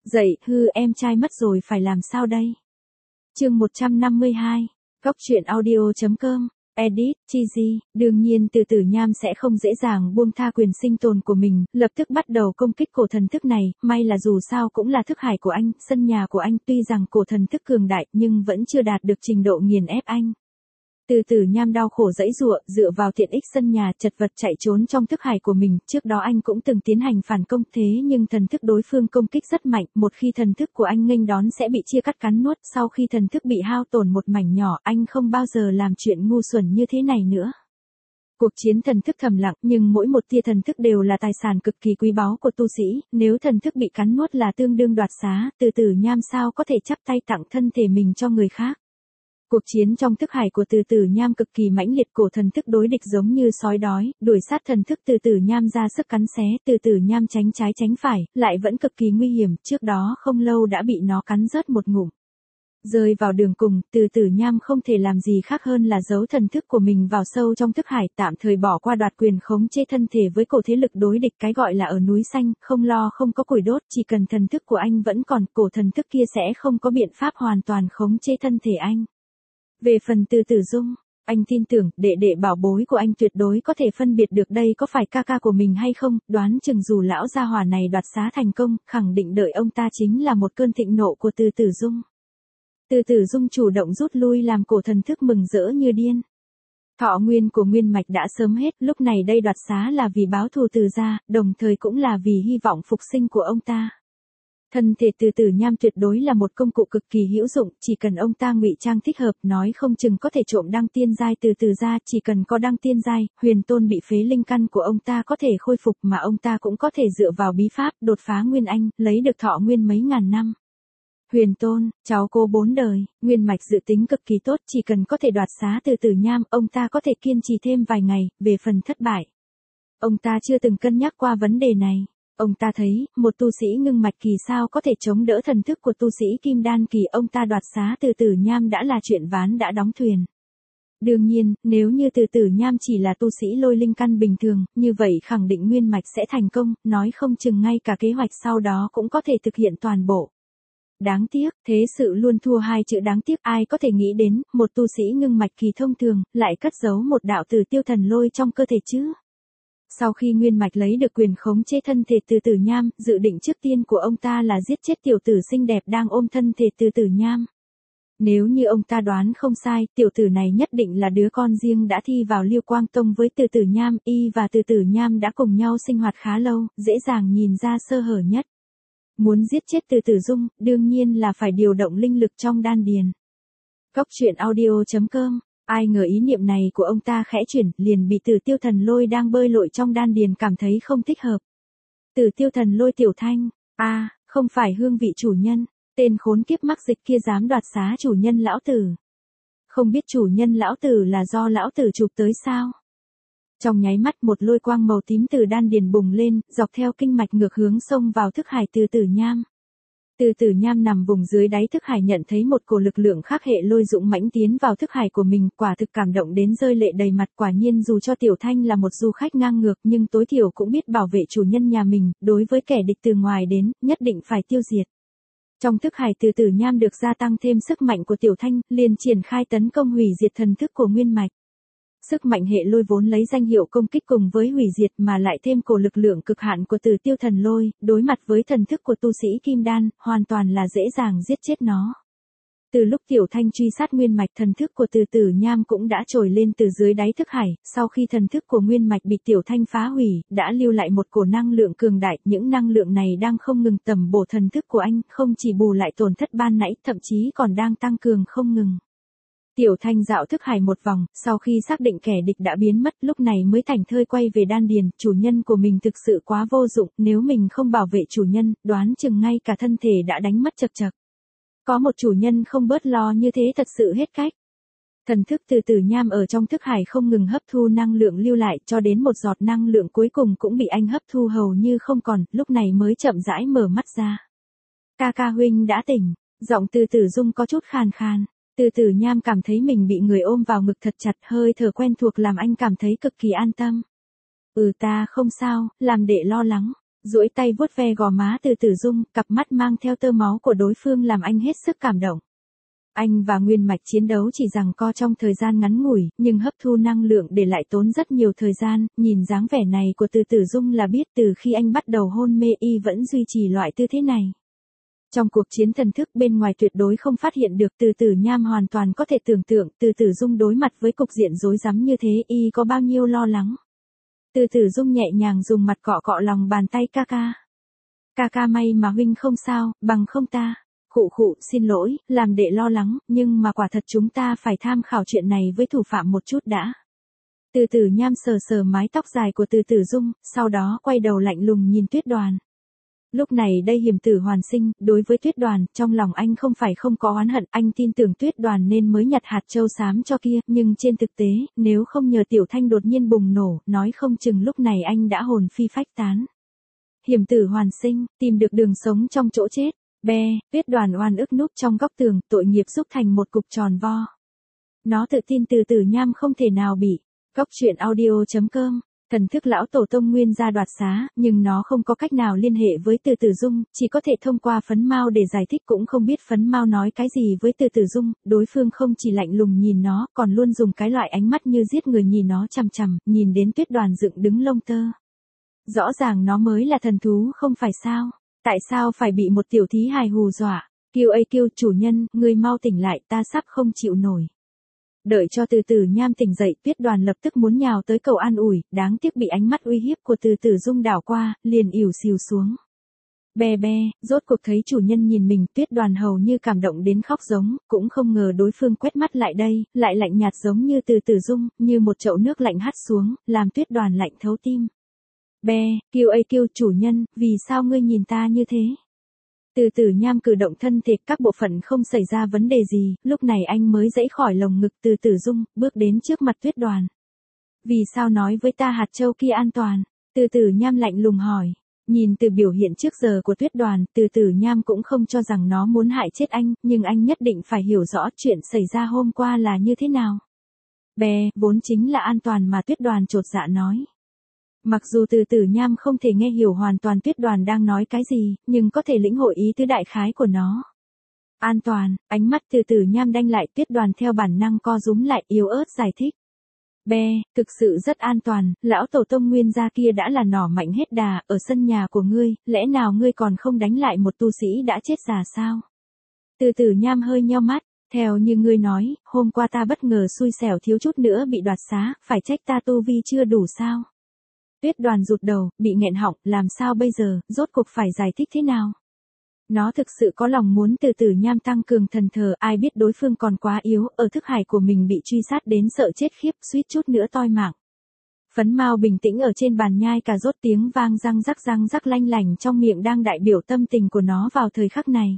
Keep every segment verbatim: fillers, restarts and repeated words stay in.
Dậy, hư em trai mất rồi phải làm sao đây? Chương một trăm năm mươi hai, Góc truyện audio chấm com, edit, Chizy, đương nhiên Từ Tử Nham sẽ không dễ dàng buông tha quyền sinh tồn của mình, lập tức bắt đầu công kích cổ thần thức này, may là dù sao cũng là thức hải của anh, sân nhà của anh, tuy rằng cổ thần thức cường đại nhưng vẫn chưa đạt được trình độ nghiền ép anh. Từ Tử Nham đau khổ giãy giụa, dựa vào tiện ích sân nhà, chật vật chạy trốn trong thức hải của mình, trước đó anh cũng từng tiến hành phản công thế nhưng thần thức đối phương công kích rất mạnh, một khi thần thức của anh nghênh đón sẽ bị chia cắt cắn nuốt, sau khi thần thức bị hao tổn một mảnh nhỏ, anh không bao giờ làm chuyện ngu xuẩn như thế này nữa. Cuộc chiến thần thức thầm lặng, nhưng mỗi một tia thần thức đều là tài sản cực kỳ quý báu của tu sĩ, nếu thần thức bị cắn nuốt là tương đương đoạt xá, Từ Tử Nham sao có thể chắp tay tặng thân thể mình cho người khác. Cuộc chiến trong thức hải của Từ Tử Nham cực kỳ mãnh liệt, cổ thần thức đối địch giống như sói đói, đuổi sát thần thức Từ Tử Nham ra sức cắn xé, Từ Tử Nham tránh trái tránh phải, lại vẫn cực kỳ nguy hiểm, trước đó không lâu đã bị nó cắn rớt một ngụm. Rơi vào đường cùng, Từ Tử Nham không thể làm gì khác hơn là giấu thần thức của mình vào sâu trong thức hải, tạm thời bỏ qua đoạt quyền khống chế thân thể với cổ thế lực đối địch, cái gọi là ở núi xanh, không lo không có củi đốt, chỉ cần thần thức của anh vẫn còn, cổ thần thức kia sẽ không có biện pháp hoàn toàn khống chế thân thể anh. Về phần Từ Tử Dung, anh tin tưởng đệ đệ bảo bối của anh tuyệt đối có thể phân biệt được đây có phải ca ca của mình hay không, đoán chừng dù lão gia hỏa này đoạt xá thành công, khẳng định đợi ông ta chính là một cơn thịnh nộ của Từ Tử Dung. Từ Tử Dung chủ động rút lui làm cổ thần thức mừng rỡ như điên. Thọ nguyên của Nguyên Mạch đã sớm hết, lúc này đây đoạt xá là vì báo thù Từ gia, đồng thời cũng là vì hy vọng phục sinh của ông ta. Thân thể Từ Tử Nham tuyệt đối là một công cụ cực kỳ hữu dụng, chỉ cần ông ta ngụy trang thích hợp, nói không chừng có thể trộm đăng tiên giai từ Từ gia, chỉ cần có đăng tiên giai, Huyền Tôn bị phế linh căn của ông ta có thể khôi phục, mà ông ta cũng có thể dựa vào bí pháp đột phá Nguyên Anh, lấy được thọ nguyên mấy ngàn năm. Huyền Tôn, cháu cô bốn đời, Nguyên Mạch dự tính cực kỳ tốt, chỉ cần có thể đoạt xá Từ Tử Nham, ông ta có thể kiên trì thêm vài ngày, về phần thất bại. Ông ta chưa từng cân nhắc qua vấn đề này. Ông ta thấy, một tu sĩ ngưng mạch kỳ sao có thể chống đỡ thần thức của tu sĩ kim đan kỳ, ông ta đoạt xá Từ Tử Nham đã là chuyện ván đã đóng thuyền. Đương nhiên, nếu như Từ Tử Nham chỉ là tu sĩ lôi linh căn bình thường, như vậy khẳng định Nguyên Mạch sẽ thành công, nói không chừng ngay cả kế hoạch sau đó cũng có thể thực hiện toàn bộ. Đáng tiếc, thế sự luôn thua hai chữ đáng tiếc, ai có thể nghĩ đến, một tu sĩ ngưng mạch kỳ thông thường, lại cất giấu một đạo tử tiêu thần lôi trong cơ thể chứ. Sau khi Nguyên Mạch lấy được quyền khống chế thân thể Từ Tử Nham, dự định trước tiên của ông ta là giết chết tiểu tử xinh đẹp đang ôm thân thể Từ Tử Nham. Nếu như ông ta đoán không sai, tiểu tử này nhất định là đứa con riêng đã thi vào Liêu Quang Tông với Từ Tử Nham, y và Từ Tử Nham đã cùng nhau sinh hoạt khá lâu, dễ dàng nhìn ra sơ hở nhất. Muốn giết chết Từ Tử Dung, đương nhiên là phải điều động linh lực trong đan điền. Góc truyện audio chấm com. Ai ngờ ý niệm này của ông ta khẽ chuyển, liền bị Tử Tiêu Thần Lôi đang bơi lội trong đan điền cảm thấy không thích hợp. Tử Tiêu Thần Lôi tiểu thanh, a, à, không phải hương vị chủ nhân, tên khốn kiếp mắc dịch kia dám đoạt xá chủ nhân lão tử. Không biết chủ nhân lão tử là do lão tử chụp tới sao? Trong nháy mắt một lôi quang màu tím từ đan điền bùng lên, dọc theo kinh mạch ngược hướng xông vào thức hải Từ Tử Nham. Từ Tử Nham nằm vùng dưới đáy thức hải nhận thấy một cổ lực lượng khác hệ lôi dũng mãnh tiến vào thức hải của mình, quả thực cảm động đến rơi lệ đầy mặt, quả nhiên dù cho Tiểu Thanh là một du khách ngang ngược nhưng tối thiểu cũng biết bảo vệ chủ nhân nhà mình, đối với kẻ địch từ ngoài đến, nhất định phải tiêu diệt. Trong thức hải Từ Tử Nham được gia tăng thêm sức mạnh của Tiểu Thanh, liền triển khai tấn công hủy diệt thần thức của Nguyên Mạch. Sức mạnh hệ lôi vốn lấy danh hiệu công kích cùng với hủy diệt mà lại thêm cổ lực lượng cực hạn của Tử Tiêu Thần Lôi, đối mặt với thần thức của tu sĩ Kim Đan, hoàn toàn là dễ dàng giết chết nó. Từ lúc Tiểu Thanh truy sát Nguyên Mạch, thần thức của Từ Tử Nham cũng đã trồi lên từ dưới đáy thức hải, sau khi thần thức của Nguyên Mạch bị Tiểu Thanh phá hủy, đã lưu lại một cổ năng lượng cường đại, những năng lượng này đang không ngừng tầm bổ thần thức của anh, không chỉ bù lại tổn thất ban nãy, thậm chí còn đang tăng cường không ngừng. Tiểu Thanh dạo thức hải một vòng, sau khi xác định kẻ địch đã biến mất, lúc này mới thảnh thơi quay về đan điền, chủ nhân của mình thực sự quá vô dụng, nếu mình không bảo vệ chủ nhân, đoán chừng ngay cả thân thể đã đánh mất chật chật. Có một chủ nhân không bớt lo như thế thật sự hết cách. Thần thức Từ Tử Nham ở trong thức hải không ngừng hấp thu năng lượng lưu lại, cho đến một giọt năng lượng cuối cùng cũng bị anh hấp thu hầu như không còn, lúc này mới chậm rãi mở mắt ra. Ca ca huynh đã tỉnh, giọng Từ Tử Dung có chút khàn khàn. Từ Tử Nham cảm thấy mình bị người ôm vào ngực thật chặt, hơi thở quen thuộc làm anh cảm thấy cực kỳ an tâm. Ừ ta không sao, làm đệ lo lắng. duỗi tay vuốt ve gò má Từ Tử Dung, cặp mắt mang theo tơ máu của đối phương làm anh hết sức cảm động. Anh và Nguyên Mạch chiến đấu chỉ giằng co trong thời gian ngắn ngủi, nhưng hấp thu năng lượng để lại tốn rất nhiều thời gian, nhìn dáng vẻ này của Từ Tử Dung là biết từ khi anh bắt đầu hôn mê y vẫn duy trì loại tư thế này. Trong cuộc chiến thần thức bên ngoài tuyệt đối không phát hiện được, Từ Tử Nham hoàn toàn có thể tưởng tượng Từ Tử Dung đối mặt với cục diện rối rắm như thế y có bao nhiêu lo lắng. Từ Tử Dung nhẹ nhàng dùng mặt cọ cọ lòng bàn tay ca ca. Ca ca may mà huynh không sao, bằng không ta. Khụ khụ, xin lỗi, làm đệ lo lắng, nhưng mà quả thật chúng ta phải tham khảo chuyện này với thủ phạm một chút đã. Từ Tử Nham sờ sờ mái tóc dài của Từ Tử Dung, sau đó quay đầu lạnh lùng nhìn Tuyết Đoàn. Lúc này đây hiểm tử hoàn sinh, đối với Tuyết Đoàn, trong lòng anh không phải không có oán hận, anh tin tưởng Tuyết Đoàn nên mới nhặt hạt châu xám cho kia, nhưng trên thực tế, nếu không nhờ Tiểu Thanh đột nhiên bùng nổ, nói không chừng lúc này anh đã hồn phi phách tán. Hiểm tử hoàn sinh, tìm được đường sống trong chỗ chết. Be, Tuyết Đoàn oan ức núp trong góc tường, tội nghiệp xúc thành một cục tròn vo. Nó tự tin Từ Tử Nham không thể nào bị. Góc truyện audio chấm com. Thần thức lão tổ tông nguyên gia đoạt xá, nhưng nó không có cách nào liên hệ với Từ Tử Dung, chỉ có thể thông qua phấn mao để giải thích, cũng không biết phấn mao nói cái gì với Từ Tử Dung, đối phương không chỉ lạnh lùng nhìn nó, còn luôn dùng cái loại ánh mắt như giết người nhìn nó chằm chằm, nhìn đến Tuyết Đoàn dựng đứng lông tơ. Rõ ràng nó mới là thần thú không phải sao? Tại sao phải bị một tiểu thí hài hù dọa? Kêu ây kêu chủ nhân, ngươi mau tỉnh lại, ta sắp không chịu nổi. Đợi cho Từ Tử Nham tỉnh dậy, Tuyết Đoàn lập tức muốn nhào tới cầu an ủi, đáng tiếc bị ánh mắt uy hiếp của Từ Tử Dung đảo qua, liền ỉu xìu xuống. Be be, rốt cuộc thấy chủ nhân nhìn mình, Tuyết Đoàn hầu như cảm động đến khóc giống, cũng không ngờ đối phương quét mắt lại đây, lại lạnh nhạt giống như Từ Tử Dung, như một chậu nước lạnh hắt xuống, làm Tuyết Đoàn lạnh thấu tim. Be, kêu ây kêu chủ nhân, vì sao ngươi nhìn ta như thế? Từ Tử Nham cử động thân thể, các bộ phận không xảy ra vấn đề gì, lúc này anh mới dãy khỏi lồng ngực Từ Tử Dung, bước đến trước mặt Tuyết Đoàn. Vì sao nói với ta hạt châu kia an toàn? Từ Tử Nham lạnh lùng hỏi. Nhìn từ biểu hiện trước giờ của Tuyết Đoàn, Từ Tử Nham cũng không cho rằng nó muốn hại chết anh, nhưng anh nhất định phải hiểu rõ chuyện xảy ra hôm qua là như thế nào. Be, vốn chính là an toàn mà Tuyết Đoàn chột dạ nói. Mặc dù Từ Tử Nham không thể nghe hiểu hoàn toàn Tuyết Đoàn đang nói cái gì, nhưng có thể lĩnh hội ý tứ đại khái của nó. An toàn, ánh mắt Từ Tử Nham đanh lại, Tuyết Đoàn theo bản năng co rúm lại, yếu ớt giải thích. Be, thực sự rất an toàn, lão tổ tông nguyên gia kia đã là nỏ mạnh hết đà, ở sân nhà của ngươi, lẽ nào ngươi còn không đánh lại một tu sĩ đã chết già sao? Từ Tử Nham hơi nheo mắt. Theo như ngươi nói, hôm qua ta bất ngờ xui xẻo thiếu chút nữa bị đoạt xá, phải trách ta tu vi chưa đủ sao? Tuyết Đoàn rụt đầu, bị nghẹn họng, làm sao bây giờ, rốt cuộc phải giải thích thế nào? Nó thực sự có lòng muốn Từ Tử Nham tăng cường thần thờ, ai biết đối phương còn quá yếu, ở thức hải của mình bị truy sát đến sợ chết khiếp, suýt chút nữa toi mạng. Phấn Mao bình tĩnh ở trên bàn nhai cà rốt, tiếng vang răng rắc răng rắc lanh lành trong miệng đang đại biểu tâm tình của nó vào thời khắc này.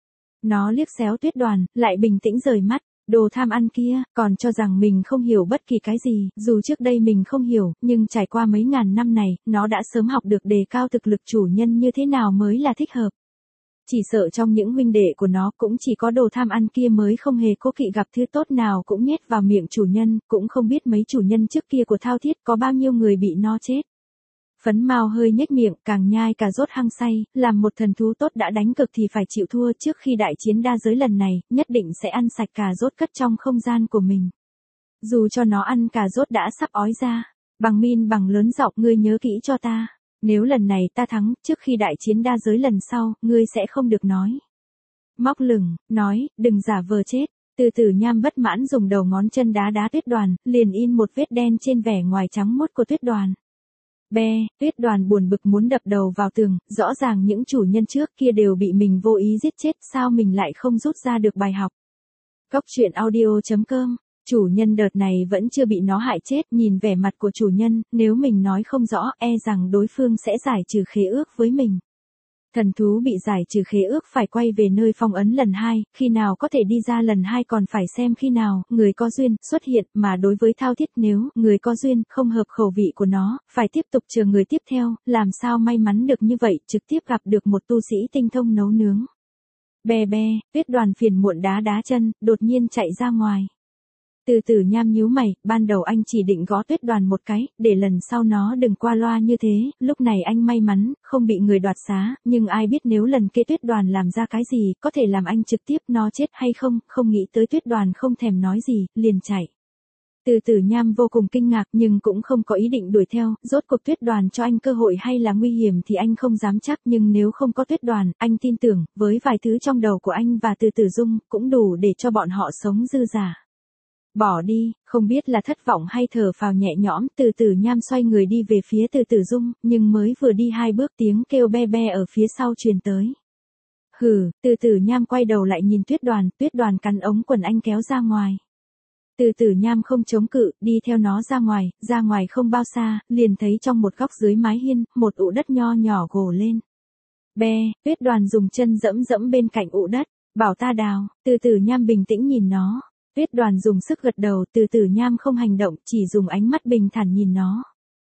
Nó liếc xéo Tuyết Đoàn, lại bình tĩnh rời mắt. Đồ tham ăn kia, còn cho rằng mình không hiểu bất kỳ cái gì, dù trước đây mình không hiểu, nhưng trải qua mấy ngàn năm này, nó đã sớm học được đề cao thực lực chủ nhân như thế nào mới là thích hợp. Chỉ sợ trong những huynh đệ của nó cũng chỉ có đồ tham ăn kia mới không hề cố kỵ gặp thứ tốt nào cũng nhét vào miệng chủ nhân, cũng không biết mấy chủ nhân trước kia của Thao Thiết có bao nhiêu người bị no chết. Phấn Mao hơi nhếch miệng, càng nhai cà rốt hăng say, làm một thần thú tốt đã đánh cực thì phải chịu thua, trước khi đại chiến đa giới lần này, nhất định sẽ ăn sạch cà rốt cất trong không gian của mình. Dù cho nó ăn cà rốt đã sắp ói ra, bằng min bằng lớn giọng, ngươi nhớ kỹ cho ta, nếu lần này ta thắng, trước khi đại chiến đa giới lần sau, ngươi sẽ không được nói. Móc lửng, nói, đừng giả vờ chết. Từ Tử Nham bất mãn dùng đầu ngón chân đá đá Tuyết Đoàn, liền in một vết đen trên vẻ ngoài trắng muốt của Tuyết Đoàn. Be, Tuyết Đoàn buồn bực muốn đập đầu vào tường, rõ ràng những chủ nhân trước kia đều bị mình vô ý giết chết, sao mình lại không rút ra được bài học. Góc truyện audio chấm com, chủ nhân đợt này vẫn chưa bị nó hại chết, nhìn vẻ mặt của chủ nhân, nếu mình nói không rõ, e rằng đối phương sẽ giải trừ khế ước với mình. Thần thú bị giải trừ khế ước phải quay về nơi phong ấn lần hai, khi nào có thể đi ra lần hai còn phải xem khi nào, người có duyên, xuất hiện, mà đối với Thao Thiết nếu, người có duyên, không hợp khẩu vị của nó, phải tiếp tục chờ người tiếp theo, làm sao may mắn được như vậy, trực tiếp gặp được một tu sĩ tinh thông nấu nướng. Be be, Tuyết Đoàn phiền muộn đá đá chân, đột nhiên chạy ra ngoài. Từ Tử Nham nhíu mày, ban đầu anh chỉ định gõ Tuyết Đoàn một cái, để lần sau nó đừng qua loa như thế, lúc này anh may mắn, không bị người đoạt xá, nhưng ai biết nếu lần kế Tuyết Đoàn làm ra cái gì, có thể làm anh trực tiếp nó chết hay không, không nghĩ tới Tuyết Đoàn không thèm nói gì, liền chạy. Từ Tử Nham vô cùng kinh ngạc nhưng cũng không có ý định đuổi theo, rốt cuộc Tuyết Đoàn cho anh cơ hội hay là nguy hiểm thì anh không dám chắc, nhưng nếu không có Tuyết Đoàn, anh tin tưởng, với vài thứ trong đầu của anh và Từ Tử Dung, cũng đủ để cho bọn họ sống dư dả. Bỏ đi, không biết là thất vọng hay thở phào nhẹ nhõm, Từ Tử Nham xoay người đi về phía Từ Tử Dung, nhưng mới vừa đi hai bước tiếng kêu be be ở phía sau truyền tới. Hừ, Từ Tử Nham quay đầu lại nhìn Tuyết Đoàn, Tuyết Đoàn cắn ống quần anh kéo ra ngoài. Từ Tử Nham không chống cự, đi theo nó ra ngoài, ra ngoài không bao xa, liền thấy trong một góc dưới mái hiên, một ụ đất nho nhỏ gồ lên. Be, Tuyết Đoàn dùng chân dẫm dẫm bên cạnh ụ đất, bảo ta đào, Từ Tử Nham bình tĩnh nhìn nó. Tuyết Đoàn dùng sức gật đầu, Từ Tử Nham không hành động, chỉ dùng ánh mắt bình thản nhìn nó.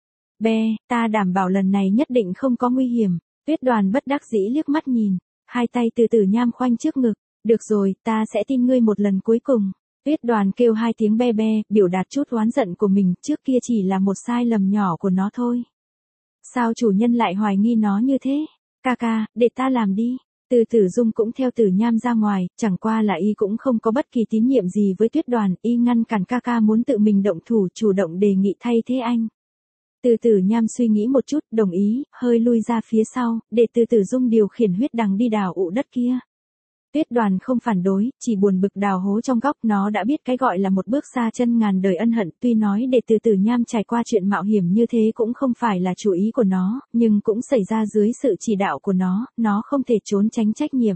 Be, ta đảm bảo lần này nhất định không có nguy hiểm. Tuyết Đoàn bất đắc dĩ liếc mắt nhìn, hai tay Từ Tử Nham khoanh trước ngực. Được rồi, ta sẽ tin ngươi một lần cuối cùng. Tuyết Đoàn kêu hai tiếng be be, biểu đạt chút oán giận của mình, trước kia chỉ là một sai lầm nhỏ của nó thôi. Sao chủ nhân lại hoài nghi nó như thế? Ca ca, để ta làm đi. Từ Tử Dung cũng theo Tử Nham ra ngoài, chẳng qua là y cũng không có bất kỳ tín nhiệm gì với Tuyết Đoàn, y ngăn cản ca ca muốn tự mình động thủ, chủ động đề nghị thay thế anh. Từ Tử Nham suy nghĩ một chút, đồng ý, hơi lui ra phía sau, để Từ Tử Dung điều khiển huyết đằng đi đào ụ đất kia. Tuyết Đoàn không phản đối, chỉ buồn bực đào hố trong góc, nó đã biết cái gọi là một bước xa chân ngàn đời ân hận, tuy nói để Từ Tử Nham trải qua chuyện mạo hiểm như thế cũng không phải là chủ ý của nó, nhưng cũng xảy ra dưới sự chỉ đạo của nó, nó không thể trốn tránh trách nhiệm.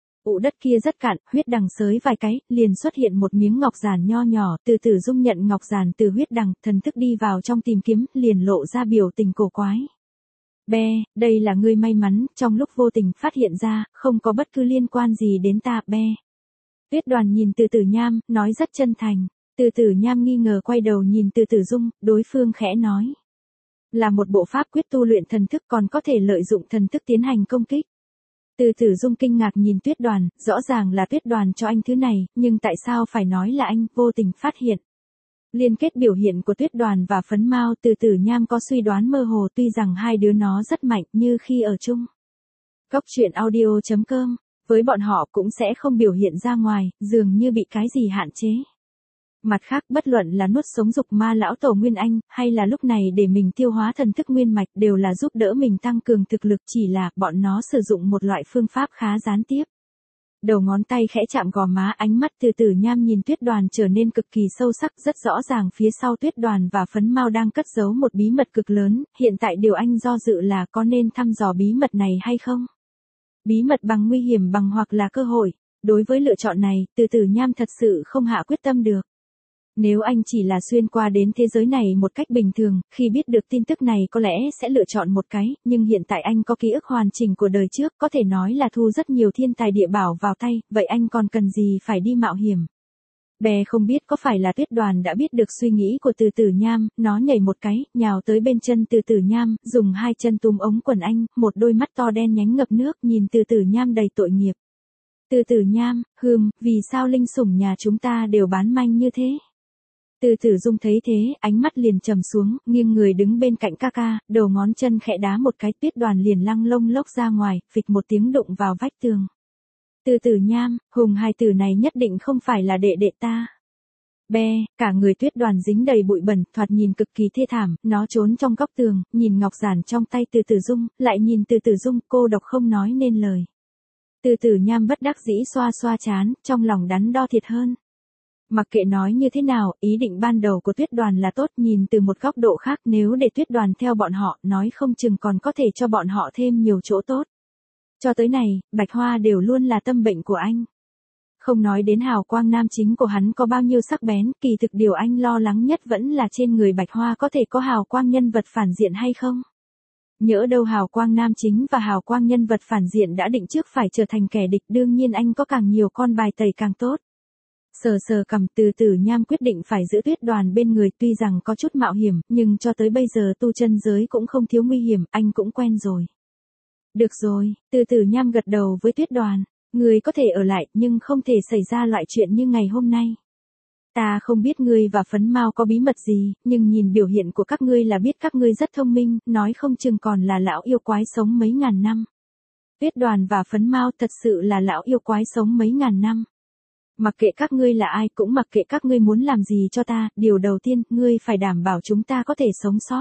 Ụ đất kia rất cạn, huyết đằng xới vài cái, liền xuất hiện một miếng ngọc giản nho nhỏ, Từ Tử Dung nhận ngọc giản từ huyết đằng, thần thức đi vào trong tìm kiếm, liền lộ ra biểu tình cổ quái. Be, đây là ngươi may mắn, trong lúc vô tình phát hiện ra, không có bất cứ liên quan gì đến ta, Be. Tuyết Đoàn nhìn Từ Tử Nham, nói rất chân thành. Từ Tử Nham nghi ngờ quay đầu nhìn Từ Tử Dung, đối phương khẽ nói. Là một bộ pháp quyết tu luyện thần thức còn có thể lợi dụng thần thức tiến hành công kích. Từ Tử Dung kinh ngạc nhìn Tuyết Đoàn, rõ ràng là Tuyết Đoàn cho anh thứ này, nhưng tại sao phải nói là anh vô tình phát hiện. Liên kết biểu hiện của Tuyết Đoàn và Phấn Mao, Từ Tử Nham có suy đoán mơ hồ, tuy rằng hai đứa nó rất mạnh như khi ở chung. Góc truyện audio chấm com, với bọn họ cũng sẽ không biểu hiện ra ngoài, dường như bị cái gì hạn chế. Mặt khác, bất luận là nuốt sống dục ma lão tổ Nguyên Anh, hay là lúc này để mình tiêu hóa thần thức nguyên mạch, đều là giúp đỡ mình tăng cường thực lực, chỉ là bọn nó sử dụng một loại phương pháp khá gián tiếp. Đầu ngón tay khẽ chạm gò má, ánh mắt Từ Tử Nham nhìn Tuyết Đoàn trở nên cực kỳ sâu sắc, rất rõ ràng phía sau Tuyết Đoàn và Phấn Mao đang cất giấu một bí mật cực lớn, hiện tại điều anh do dự là có nên thăm dò bí mật này hay không? Bí mật bằng nguy hiểm bằng hoặc là cơ hội, đối với lựa chọn này, Từ Tử Nham thật sự không hạ quyết tâm được. Nếu anh chỉ là xuyên qua đến thế giới này một cách bình thường, khi biết được tin tức này có lẽ sẽ lựa chọn một cái, nhưng hiện tại anh có ký ức hoàn chỉnh của đời trước, có thể nói là thu rất nhiều thiên tài địa bảo vào tay, vậy anh còn cần gì phải đi mạo hiểm. Bé không biết có phải là Tuyết Đoàn đã biết được suy nghĩ của Từ Tử Nham, nó nhảy một cái, nhào tới bên chân Từ Tử Nham, dùng hai chân túm ống quần anh, một đôi mắt to đen nhánh ngập nước nhìn Từ Tử Nham đầy tội nghiệp. Từ Tử Nham, hừm, vì sao linh sủng nhà chúng ta đều bán manh như thế? Từ Tử Dung thấy thế, ánh mắt liền trầm xuống, nghiêng người đứng bên cạnh ca ca, đầu ngón chân khẽ đá một cái, Tuyết Đoàn liền lăng lông lốc ra ngoài, phịch một tiếng đụng vào vách tường. Từ Tử Nham, hùng hai từ này nhất định không phải là đệ đệ ta. Be, cả người Tuyết Đoàn dính đầy bụi bẩn, thoạt nhìn cực kỳ thê thảm, nó trốn trong góc tường, nhìn ngọc giản trong tay Từ Tử Dung, lại nhìn Từ Tử Dung, cô độc không nói nên lời. Từ Tử Nham bất đắc dĩ xoa xoa trán, trong lòng đắn đo thiệt hơn. Mặc kệ nói như thế nào, ý định ban đầu của Tuyết Đoàn là tốt, nhìn từ một góc độ khác, nếu để Tuyết Đoàn theo bọn họ, nói không chừng còn có thể cho bọn họ thêm nhiều chỗ tốt. Cho tới này, Bạch Hoa đều luôn là tâm bệnh của anh. Không nói đến hào quang nam chính của hắn có bao nhiêu sắc bén, kỳ thực điều anh lo lắng nhất vẫn là trên người Bạch Hoa có thể có hào quang nhân vật phản diện hay không. Nhỡ đâu hào quang nam chính và hào quang nhân vật phản diện đã định trước phải trở thành kẻ địch, đương nhiên anh có càng nhiều con bài tẩy càng tốt. Sờ sờ cầm, Từ Tử Nham quyết định phải giữ Tuyết Đoàn bên người, tuy rằng có chút mạo hiểm, nhưng cho tới bây giờ tu chân giới cũng không thiếu nguy hiểm, anh cũng quen rồi. Được rồi, Từ Tử Nham gật đầu với Tuyết Đoàn, người có thể ở lại, nhưng không thể xảy ra loại chuyện như ngày hôm nay. Ta không biết ngươi và Phấn Mao có bí mật gì, nhưng nhìn biểu hiện của các ngươi là biết các ngươi rất thông minh, nói không chừng còn là lão yêu quái sống mấy ngàn năm. Tuyết Đoàn và Phấn Mao thật sự là lão yêu quái sống mấy ngàn năm. Mặc kệ các ngươi là ai, cũng mặc kệ các ngươi muốn làm gì cho ta, điều đầu tiên, ngươi phải đảm bảo chúng ta có thể sống sót.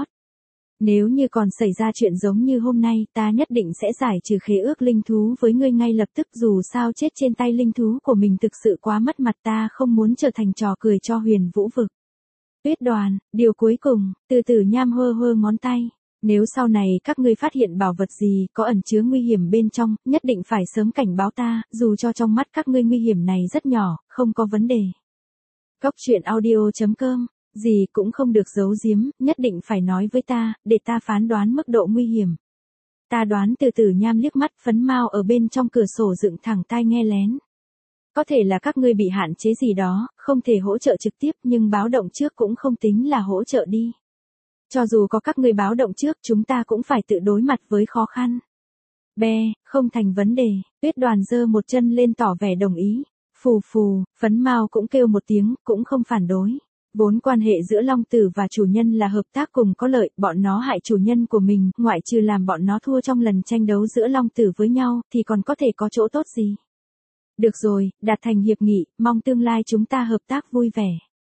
Nếu như còn xảy ra chuyện giống như hôm nay, ta nhất định sẽ giải trừ khế ước linh thú với ngươi ngay lập tức, dù sao chết trên tay linh thú của mình thực sự quá mất mặt, ta không muốn trở thành trò cười cho Huyền Vũ vực. Tuyết Đoàn, điều cuối cùng, Từ Tử Nham hơ hơ ngón tay. Nếu sau này các ngươi phát hiện bảo vật gì có ẩn chứa nguy hiểm bên trong, nhất định phải sớm cảnh báo ta, dù cho trong mắt các ngươi nguy hiểm này rất nhỏ, không có vấn đề. Cốc truyện audio chấm com, gì cũng không được giấu giếm, nhất định phải nói với ta, để ta phán đoán mức độ nguy hiểm. Ta đoán. Từ Tử Nham liếc mắt. Phấn Mao ở bên trong cửa sổ dựng thẳng tai nghe lén. Có thể là các ngươi bị hạn chế gì đó, không thể hỗ trợ trực tiếp, nhưng báo động trước cũng không tính là hỗ trợ đi. Cho dù có các ngươi báo động trước, chúng ta cũng phải tự đối mặt với khó khăn. Be, không thành vấn đề. Tuyết Đoàn giơ một chân lên tỏ vẻ đồng ý. Phù phù, Phấn Mao cũng kêu một tiếng, cũng không phản đối. Vốn quan hệ giữa Long Tử và chủ nhân là hợp tác cùng có lợi, bọn nó hại chủ nhân của mình, ngoại trừ làm bọn nó thua trong lần tranh đấu giữa Long Tử với nhau, thì còn có thể có chỗ tốt gì. Được rồi, đạt thành hiệp nghị, mong tương lai chúng ta hợp tác vui vẻ.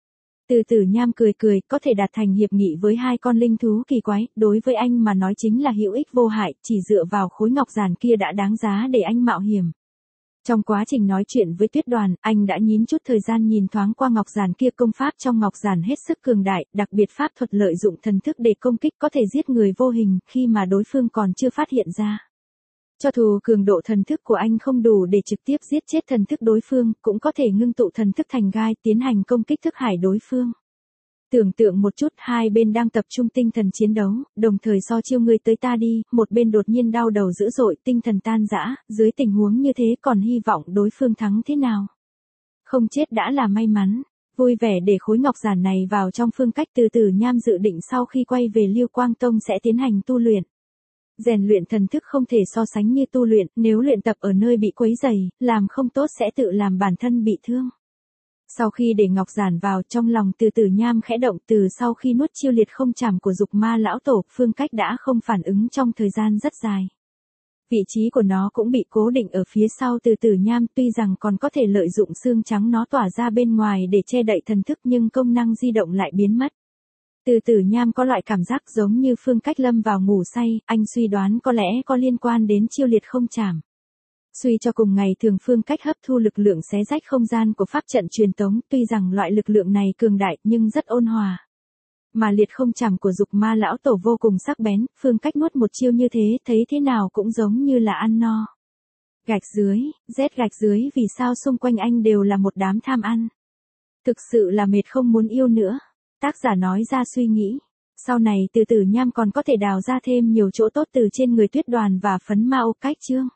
Từ Tử Nham cười cười, có thể đạt thành hiệp nghị với hai con linh thú kỳ quái, đối với anh mà nói chính là hữu ích vô hại, chỉ dựa vào khối ngọc giản kia đã đáng giá để anh mạo hiểm. Trong quá trình nói chuyện với Tuyết Đoàn, anh đã nhín chút thời gian nhìn thoáng qua ngọc giản kia, công pháp trong ngọc giản hết sức cường đại, đặc biệt pháp thuật lợi dụng thần thức để công kích có thể giết người vô hình khi mà đối phương còn chưa phát hiện ra. Cho dù cường độ thần thức của anh không đủ để trực tiếp giết chết thần thức đối phương, cũng có thể ngưng tụ thần thức thành gai tiến hành công kích thức hải đối phương. Tưởng tượng một chút, hai bên đang tập trung tinh thần chiến đấu, đồng thời so chiêu ngươi tới ta đi, một bên đột nhiên đau đầu dữ dội, tinh thần tan rã, dưới tình huống như thế còn hy vọng đối phương thắng thế nào. Không chết đã là may mắn, vui vẻ để khối ngọc giản này vào trong phương cách. Từ Tử Nham dự định sau khi quay về Lưu Quang Tông sẽ tiến hành tu luyện. Rèn luyện thần thức không thể so sánh như tu luyện, nếu luyện tập ở nơi bị quấy rầy, làm không tốt sẽ tự làm bản thân bị thương. Sau khi để ngọc giản vào, trong lòng Từ Tử Nham khẽ động. Từ sau khi nuốt chiêu liệt không chảm của Dục Ma lão tổ, phương cách đã không phản ứng trong thời gian rất dài. Vị trí của nó cũng bị cố định ở phía sau Từ Tử Nham, tuy rằng còn có thể lợi dụng xương trắng nó tỏa ra bên ngoài để che đậy thần thức, nhưng công năng di động lại biến mất. Từ Tử Nham có loại cảm giác giống như phương cách lâm vào ngủ say, anh suy đoán có lẽ có liên quan đến chiêu liệt không chảm. Suy cho cùng ngày thường phương cách hấp thu lực lượng xé rách không gian của pháp trận truyền tống, tuy rằng loại lực lượng này cường đại nhưng rất ôn hòa. Mà liệt không chảm của Dục Ma lão tổ vô cùng sắc bén, phương cách nuốt một chiêu như thế, thấy thế nào cũng giống như là ăn no. Gạch dưới, rét gạch dưới, vì sao xung quanh anh đều là một đám tham ăn. Thực sự là mệt không muốn yêu nữa. Tác giả nói ra suy nghĩ. Sau này Từ Tử Nham còn có thể đào ra thêm nhiều chỗ tốt từ trên người Tuyết Đoàn và Phấn Mao. Cách chương